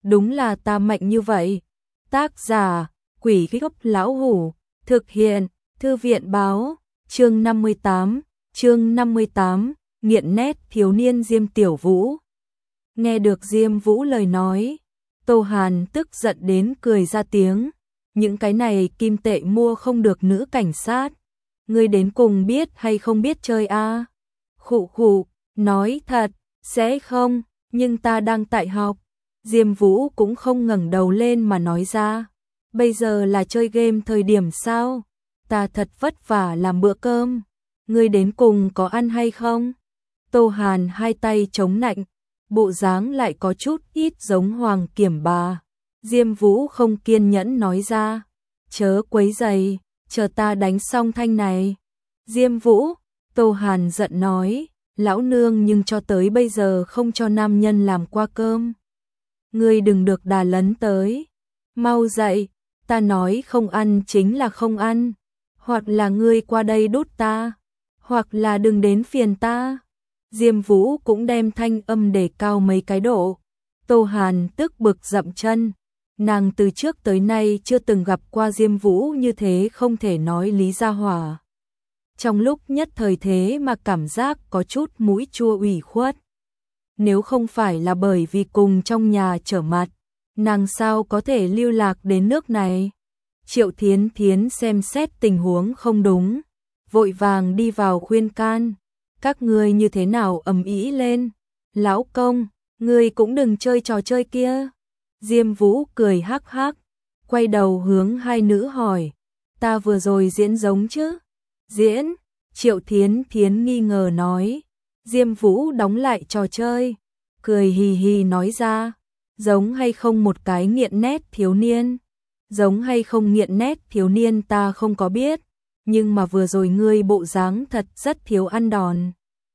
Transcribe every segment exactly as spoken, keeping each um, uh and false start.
đúng là ta mạnh như vậy. Tác giả, Quỷ Gốc Lão Hủ, thực hiện, Thư viện báo, chương năm mươi tám, chương năm mươi tám, nghiện nét thiếu niên Diêm Tiểu Vũ. Nghe được Diêm Vũ lời nói, Tô Hàn tức giận đến cười ra tiếng, những cái này kim tệ mua không được nữ cảnh sát, ngươi đến cùng biết hay không biết chơi a? À? Khụ khụ, nói thật, sẽ không, nhưng ta đang tại học. Diêm Vũ cũng không ngẩng đầu lên mà nói ra, bây giờ là chơi game thời điểm sao? Ta thật vất vả làm bữa cơm, ngươi đến cùng có ăn hay không? Tô Hàn hai tay chống nạnh, bộ dáng lại có chút ít giống Hoàng Kiểm bà. Diêm Vũ không kiên nhẫn nói ra, chớ quấy rầy, chờ ta đánh xong thanh này. Diêm Vũ, Tô Hàn giận nói, lão nương nhưng cho tới bây giờ không cho nam nhân làm qua cơm. Ngươi đừng được đà lấn tới, mau dậy, ta nói không ăn chính là không ăn, hoặc là ngươi qua đây đút ta, hoặc là đừng đến phiền ta. Diêm Vũ cũng đem thanh âm để cao mấy cái độ. Tô Hàn tức bực dậm chân, nàng từ trước tới nay chưa từng gặp qua Diêm Vũ như thế không thể nói lý ra hỏa. Trong lúc nhất thời thế mà cảm giác có chút mũi chua ủy khuất. Nếu không phải là bởi vì cùng trong nhà trở mặt, nàng sao có thể lưu lạc đến nước này. Triệu Thiến Thiến xem xét tình huống không đúng, vội vàng đi vào khuyên can. Các ngươi như thế nào ầm ĩ lên? Lão công, ngươi cũng đừng chơi trò chơi kia. Diêm Vũ cười hắc hắc, quay đầu hướng hai nữ hỏi, ta vừa rồi diễn giống chứ? Diễn, Triệu Thiến Thiến nghi ngờ nói. Diêm Vũ đóng lại trò chơi, cười hì hì nói ra, giống hay không một cái nghiện nét thiếu niên? Giống hay không nghiện nét thiếu niên ta không có biết, nhưng mà vừa rồi ngươi bộ dáng thật rất thiếu ăn đòn.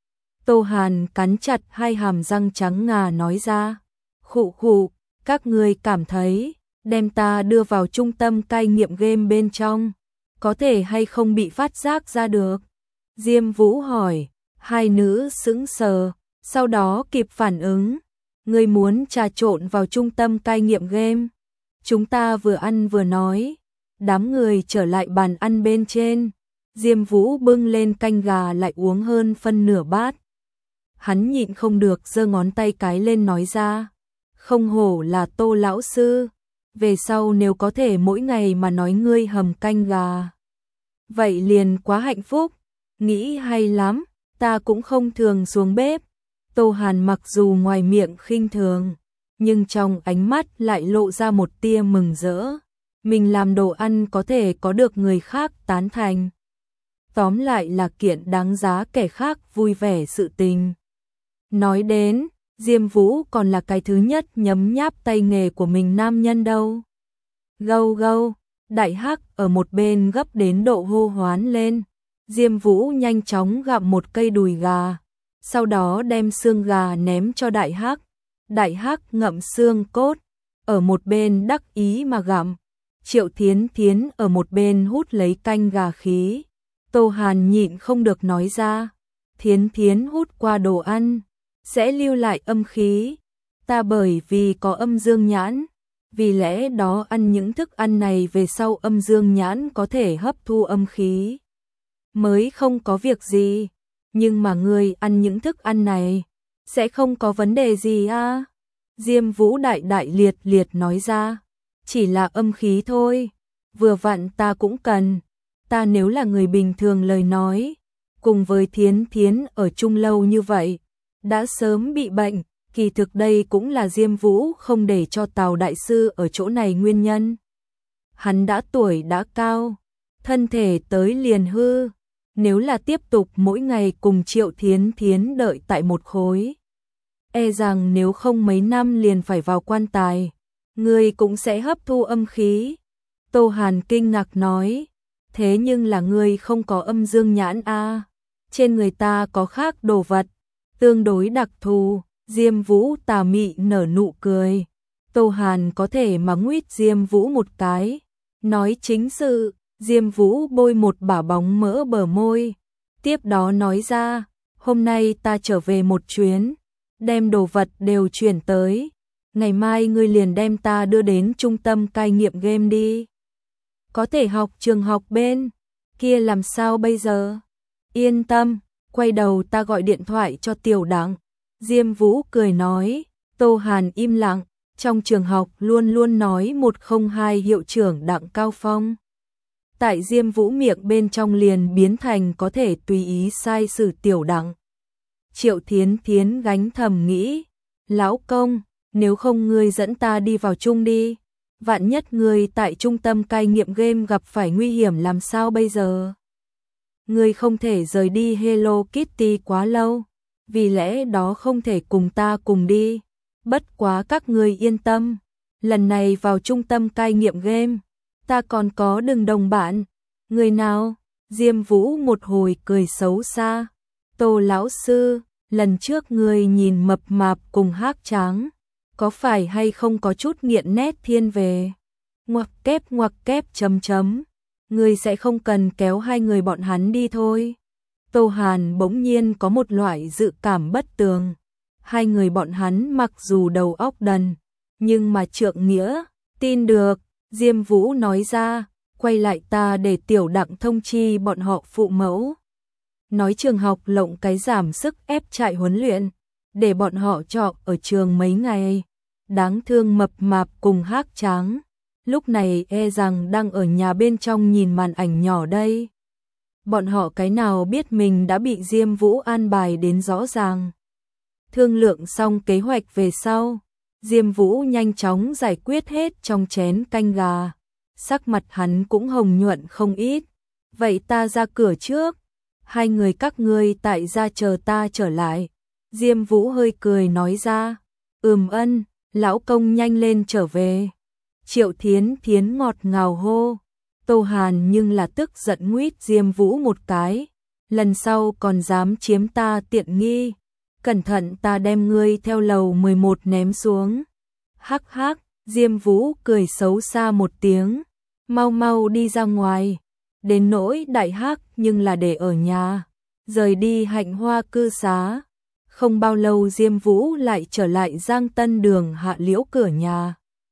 Tô Hàn cắn chặt hai hàm răng trắng ngà nói ra, khụ khụ, các ngươi cảm thấy, đem ta đưa vào trung tâm cai nghiện game bên trong, có thể hay không bị phát giác ra được? Diêm Vũ hỏi, hai nữ sững sờ, sau đó kịp phản ứng, ngươi muốn trà trộn vào trung tâm cai nghiện game? Chúng ta vừa ăn vừa nói. Đám người trở lại bàn ăn bên trên, Diêm Vũ bưng lên canh gà lại uống hơn phân nửa bát. Hắn nhịn không được giơ ngón tay cái lên nói ra, không hổ là Tô lão sư, về sau nếu có thể mỗi ngày mà nói ngươi hầm canh gà, vậy liền quá hạnh phúc. Nghĩ hay lắm, ta cũng không thường xuống bếp. Tô Hàn mặc dù ngoài miệng khinh thường, nhưng trong ánh mắt lại lộ ra một tia mừng rỡ. Mình làm đồ ăn có thể có được người khác tán thành. Tóm lại là kiện đáng giá kẻ khác vui vẻ sự tình. Nói đến, Diêm Vũ còn là cái thứ nhất nhấm nháp tay nghề của mình nam nhân đâu. Gâu gâu, Đại Hắc ở một bên gấp đến độ hô hoán lên. Diêm Vũ nhanh chóng gặm một cây đùi gà, sau đó đem xương gà ném cho Đại Hắc. Đại Hắc ngậm xương cốt, ở một bên đắc ý mà gặm. Triệu Thiến Thiến ở một bên hút lấy canh gà khí. Tô Hàn nhịn không được nói ra, Thiến Thiến hút qua đồ ăn, sẽ lưu lại âm khí. Ta bởi vì có âm dương nhãn, vì lẽ đó ăn những thức ăn này về sau âm dương nhãn có thể hấp thu âm khí. Mới không có việc gì, nhưng mà ngươi ăn những thức ăn này, sẽ không có vấn đề gì à? Diêm Vũ đại đại liệt liệt nói ra, chỉ là âm khí thôi, vừa vặn ta cũng cần. Ta nếu là người bình thường lời nói, cùng với Thiến Thiến ở chung lâu như vậy, đã sớm bị bệnh. Kỳ thực đây cũng là Diêm Vũ không để cho Tào đại sư ở chỗ này nguyên nhân. Hắn đã tuổi đã cao, thân thể tới liền hư, nếu là tiếp tục mỗi ngày cùng Triệu Thiến Thiến đợi tại một khối, e rằng nếu không mấy năm liền phải vào quan tài, người cũng sẽ hấp thu âm khí. Tô Hàn kinh ngạc nói, thế nhưng là ngươi không có âm dương nhãn a? À? Trên người ta có khác đồ vật, tương đối đặc thù. Diêm Vũ tà mị nở nụ cười. Tô Hàn có thể mà nguyết Diêm Vũ một cái. Nói chính sự, Diêm Vũ bôi một bả bóng mỡ bờ môi. Tiếp đó nói ra, hôm nay ta trở về một chuyến, đem đồ vật đều chuyển tới. ngày mai ngươi liền đem ta đưa đến trung tâm cai nghiện game đi. Có thể học trường học bên kia làm sao bây giờ? Yên tâm, quay đầu ta gọi điện thoại cho Tiểu Đặng. Diêm Vũ cười nói. Tô Hàn im lặng, trong trường học luôn luôn nói một không hai hiệu trưởng Đặng Cao Phong. Tại Diêm Vũ miệng bên trong liền biến thành có thể tùy ý sai xử Tiểu Đặng. Triệu Thiến Thiến gánh thầm nghĩ, lão công, nếu không ngươi dẫn ta đi vào chung đi, vạn nhất ngươi tại trung tâm cai nghiện game gặp phải nguy hiểm làm sao bây giờ? Ngươi không thể rời đi Hello Kitty quá lâu, vì lẽ đó không thể cùng ta cùng đi. Bất quá các ngươi yên tâm, lần này vào trung tâm cai nghiện game, ta còn có đường đồng bạn. Người nào? Diêm Vũ một hồi cười xấu xa. Tô lão sư, lần trước ngươi nhìn mập mạp cùng Hắc Tráng, có phải hay không có chút nghiện nét thiên về? Ngoặc kép ngoặc kép chấm chấm. Ngươi sẽ không cần kéo hai người bọn hắn đi thôi. Tô Hàn bỗng nhiên có một loại dự cảm bất tường. Hai người bọn hắn mặc dù đầu óc đần, nhưng mà trượng nghĩa, tin được. Diêm Vũ nói ra, quay lại ta để Tiểu Đặng thông chi bọn họ phụ mẫu. Nói trường học lộng cái giảm sức ép trại huấn luyện, để bọn họ trọ ở trường mấy ngày. Đáng thương mập mạp cùng Hắc Tráng, lúc này e rằng đang ở nhà bên trong nhìn màn ảnh nhỏ đây. Bọn họ cái nào biết mình đã bị Diêm Vũ an bài đến rõ ràng. Thương lượng xong kế hoạch về sau, Diêm Vũ nhanh chóng giải quyết hết trong chén canh gà. Sắc mặt hắn cũng hồng nhuận không ít. Vậy ta ra cửa trước, hai người các ngươi tại gia chờ ta trở lại. Diêm Vũ hơi cười nói ra. Ừm ân, lão công nhanh lên trở về. Triệu Thiến Thiến ngọt ngào hô. Tô Hàn nhưng là tức giận nguýt Diêm Vũ một cái. Lần sau còn dám chiếm ta tiện nghi, cẩn thận ta đem ngươi theo lầu mười một ném xuống. Hắc hắc, Diêm Vũ cười xấu xa một tiếng, mau mau đi ra ngoài. Đến nỗi Đại Hắc nhưng là để ở nhà, rời đi Hạnh Hoa cư xá. Không bao lâu Diêm Vũ lại trở lại Giang Tân đường Hạ Liễu cửa nhà.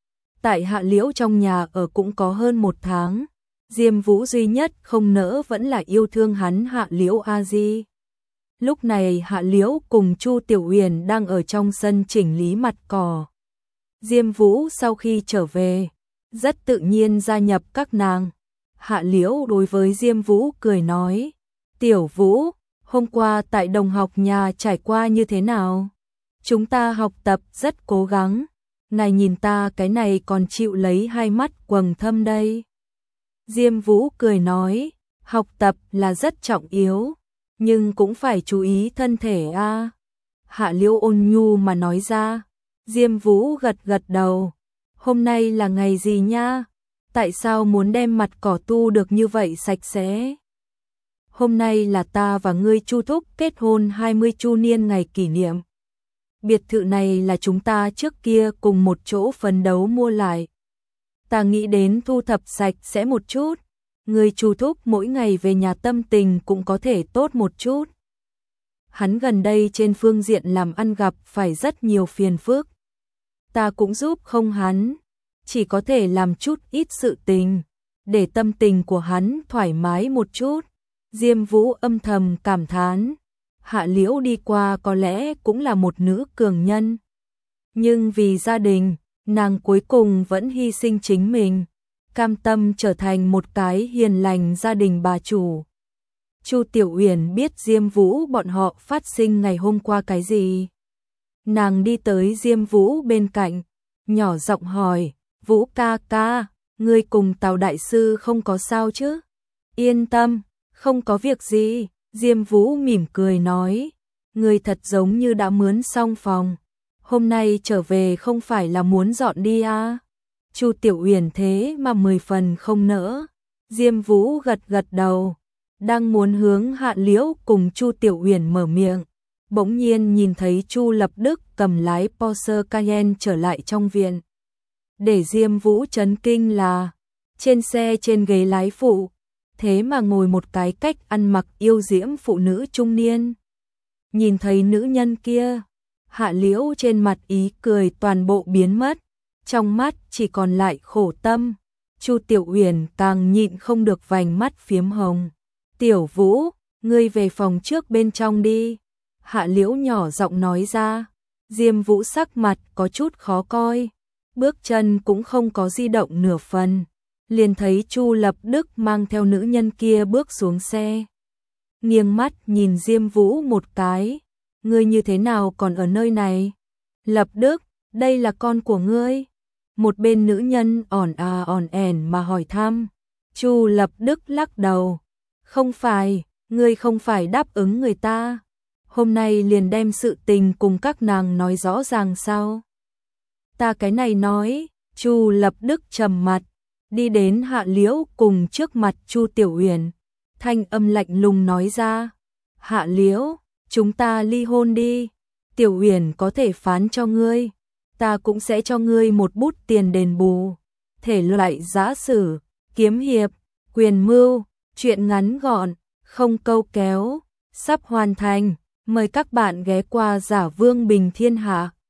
Tại Hạ Liễu trong nhà ở cũng có hơn một tháng. Diêm Vũ duy nhất không nỡ vẫn là yêu thương hắn Hạ Liễu A Di. Lúc này Hạ Liễu cùng Chu Tiểu Uyển đang ở trong sân chỉnh lý mặt cỏ. Diêm Vũ sau khi trở về, rất tự nhiên gia nhập các nàng. Hạ Liễu đối với Diêm Vũ cười nói, Tiểu Vũ, hôm qua tại đồng học nhà trải qua như thế nào? Chúng ta học tập rất cố gắng, ngài nhìn ta cái này còn chịu lấy hai mắt quầng thâm đây. Diêm Vũ cười nói, học tập là rất trọng yếu, nhưng cũng phải chú ý thân thể a. À. Hạ Liễu ôn nhu mà nói ra. Diêm Vũ gật gật đầu. Hôm nay là ngày gì nha? Tại sao muốn đem mặt cỏ tu được như vậy sạch sẽ? Hôm nay là ta và ngươi Chu thúc kết hôn hai mươi chu niên ngày kỷ niệm. Biệt thự này là chúng ta trước kia cùng một chỗ phấn đấu mua lại. Ta nghĩ đến thu thập sạch sẽ một chút. Người Chu thúc mỗi ngày về nhà tâm tình cũng có thể tốt một chút. Hắn gần đây trên phương diện làm ăn gặp phải rất nhiều phiền phức. Ta cũng giúp không hắn, chỉ có thể làm chút ít sự tình, để tâm tình của hắn thoải mái một chút. Diêm Vũ âm thầm cảm thán, Hạ Liễu đi qua có lẽ cũng là một nữ cường nhân. Nhưng vì gia đình, nàng cuối cùng vẫn hy sinh chính mình, cam tâm trở thành một cái hiền lành gia đình bà chủ. Chu Tiểu Uyển biết Diêm Vũ bọn họ phát sinh ngày hôm qua cái gì. Nàng đi tới Diêm Vũ bên cạnh, nhỏ giọng hỏi, Vũ ca ca, ngươi cùng Tào đại sư không có sao chứ? Yên tâm, không có việc gì. Diêm Vũ mỉm cười nói, ngươi thật giống như đã mướn xong phòng. Hôm nay trở về không phải là muốn dọn đi à? Chu Tiểu Uyển thế mà mười phần không nỡ. Diêm Vũ gật gật đầu, đang muốn hướng Hạ Liễu cùng Chu Tiểu Uyển mở miệng, bỗng nhiên nhìn thấy Chu Lập Đức cầm lái Porsche Cayenne trở lại trong viện. Để Diêm Vũ chấn kinh là, trên xe trên ghế lái phụ, thế mà ngồi một cái cách ăn mặc yêu diễm phụ nữ trung niên. Nhìn thấy nữ nhân kia, Hạ Liễu trên mặt ý cười toàn bộ biến mất, trong mắt chỉ còn lại khổ tâm. Chu Tiểu Uyển càng nhịn không được vành mắt phiếm hồng. Tiểu Vũ, ngươi về phòng trước bên trong đi. Hạ Liễu nhỏ giọng nói ra. Diêm Vũ sắc mặt có chút khó coi, bước chân cũng không có di động nửa phần. Liền thấy Chu Lập Đức mang theo nữ nhân kia bước xuống xe. Nghiêng mắt nhìn Diêm Vũ một cái. Ngươi như thế nào còn ở nơi này? Lập Đức, đây là con của ngươi. Một bên nữ nhân ỏn à ỏn ẻn mà hỏi thăm. Chu Lập Đức lắc đầu. Không phải, ngươi không phải đáp ứng người ta. Hôm nay liền đem sự tình cùng các nàng nói rõ ràng sao? Ta cái này nói. Chu Lập Đức trầm mặt, đi đến Hạ Liễu cùng trước mặt Chu Tiểu Uyển, thanh âm lạnh lùng nói ra. Hạ Liễu, chúng ta ly hôn đi. Tiểu Uyển có thể phán cho ngươi, ta cũng sẽ cho ngươi một bút tiền đền bù. Thể loại giã sử, kiếm hiệp, quyền mưu, truyện ngắn gọn, không câu kéo, sắp hoàn thành. Mời các bạn ghé qua Giả Vương Bình Thiên Hạ.